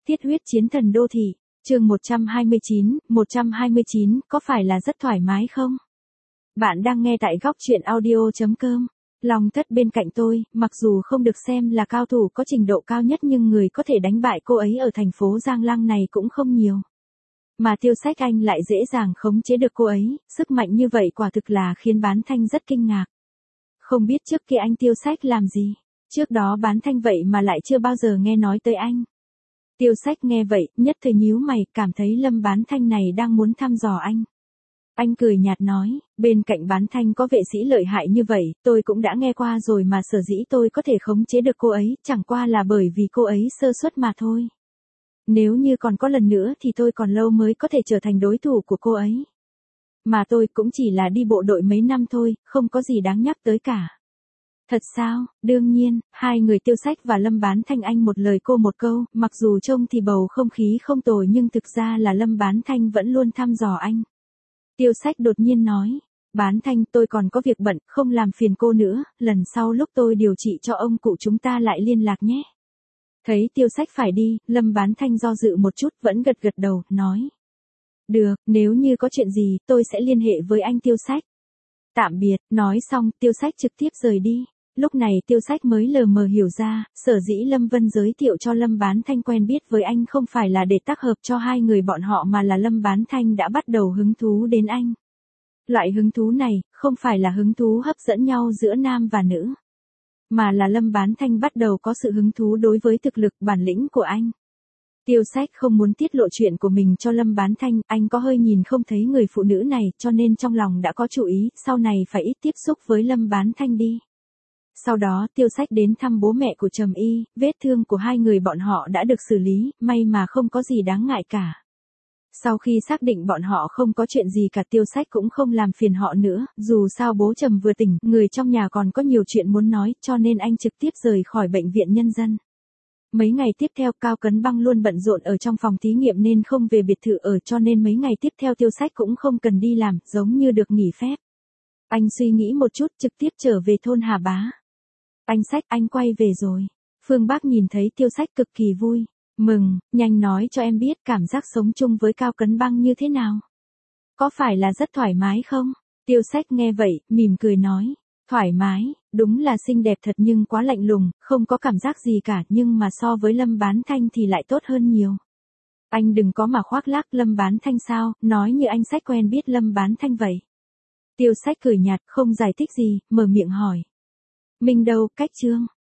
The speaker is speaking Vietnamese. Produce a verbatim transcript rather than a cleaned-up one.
Thiết huyết chiến thần đô thị, chương một trăm hai mươi chín, một trăm hai mươi chín, có phải là rất thoải mái không? Bạn đang nghe tại góc truyện audio chấm com. Long Thất bên cạnh tôi, mặc dù không được xem là cao thủ có trình độ cao nhất nhưng người có thể đánh bại cô ấy ở thành phố Giang Lăng này cũng không nhiều. Mà Tiêu Sách Anh lại dễ dàng khống chế được cô ấy, sức mạnh như vậy quả thực là khiến Bán Thanh rất kinh ngạc. Không biết trước kia anh Tiêu Sách làm gì, trước đó Bán Thanh vậy mà lại chưa bao giờ nghe nói tới anh. Tiêu Sách nghe vậy, nhất thời nhíu mày, cảm thấy Lâm Bán Thanh này đang muốn thăm dò anh. Anh cười nhạt nói, bên cạnh Bán Thanh có vệ sĩ lợi hại như vậy, tôi cũng đã nghe qua rồi mà sở dĩ tôi có thể khống chế được cô ấy, chẳng qua là bởi vì cô ấy sơ suất mà thôi. Nếu như còn có lần nữa thì tôi còn lâu mới có thể trở thành đối thủ của cô ấy. Mà tôi cũng chỉ là đi bộ đội mấy năm thôi, không có gì đáng nhắc tới cả. Thật sao? Đương nhiên, hai người Tiêu Sách và Lâm Bán Thanh anh một lời cô một câu, mặc dù trông thì bầu không khí không tồi nhưng thực ra là Lâm Bán Thanh vẫn luôn thăm dò anh. Tiêu Sách đột nhiên nói, Bán Thanh tôi còn có việc bận, không làm phiền cô nữa, lần sau lúc tôi điều trị cho ông cụ chúng ta lại liên lạc nhé. Thấy Tiêu Sách phải đi, Lâm Bán Thanh do dự một chút vẫn gật gật đầu, nói. Được, nếu như có chuyện gì, tôi sẽ liên hệ với anh Tiêu Sách. Tạm biệt, nói xong, Tiêu Sách trực tiếp rời đi. Lúc này Tiêu Sách mới lờ mờ hiểu ra, sở dĩ Lâm Vân giới thiệu cho Lâm Bán Thanh quen biết với anh không phải là để tác hợp cho hai người bọn họ mà là Lâm Bán Thanh đã bắt đầu hứng thú đến anh. Loại hứng thú này, không phải là hứng thú hấp dẫn nhau giữa nam và nữ, mà là Lâm Bán Thanh bắt đầu có sự hứng thú đối với thực lực bản lĩnh của anh. Tiêu Sách không muốn tiết lộ chuyện của mình cho Lâm Bán Thanh, anh có hơi nhìn không thấy người phụ nữ này cho nên trong lòng đã có chủ ý, sau này phải ít tiếp xúc với Lâm Bán Thanh đi. Sau đó Tiêu Sách đến thăm bố mẹ của Trầm Y, vết thương của hai người bọn họ đã được xử lý, may mà không có gì đáng ngại cả. Sau khi xác định bọn họ không có chuyện gì cả Tiêu Sách cũng không làm phiền họ nữa, dù sao bố Trầm vừa tỉnh, người trong nhà còn có nhiều chuyện muốn nói cho nên anh trực tiếp rời khỏi bệnh viện nhân dân. Mấy ngày tiếp theo Cao Cấn Băng luôn bận rộn ở trong phòng thí nghiệm nên không về biệt thự ở cho nên mấy ngày tiếp theo Tiêu Sách cũng không cần đi làm, giống như được nghỉ phép. Anh suy nghĩ một chút trực tiếp trở về thôn Hà Bá. Anh Sách, anh quay về rồi. Phương Bắc nhìn thấy Tiêu Sách cực kỳ vui. Mừng, nhanh nói cho em biết cảm giác sống chung với Cao Cấn Băng như thế nào. Có phải là rất thoải mái không? Tiêu Sách nghe vậy, mỉm cười nói. Thoải mái, đúng là xinh đẹp thật nhưng quá lạnh lùng, không có cảm giác gì cả nhưng mà so với Lâm Bán Thanh thì lại tốt hơn nhiều. Anh đừng có mà khoác lác Lâm Bán Thanh sao, nói như anh Sách quen biết Lâm Bán Thanh vậy. Tiêu Sách cười nhạt không giải thích gì, mở miệng hỏi. Mình đâu, cách Trương.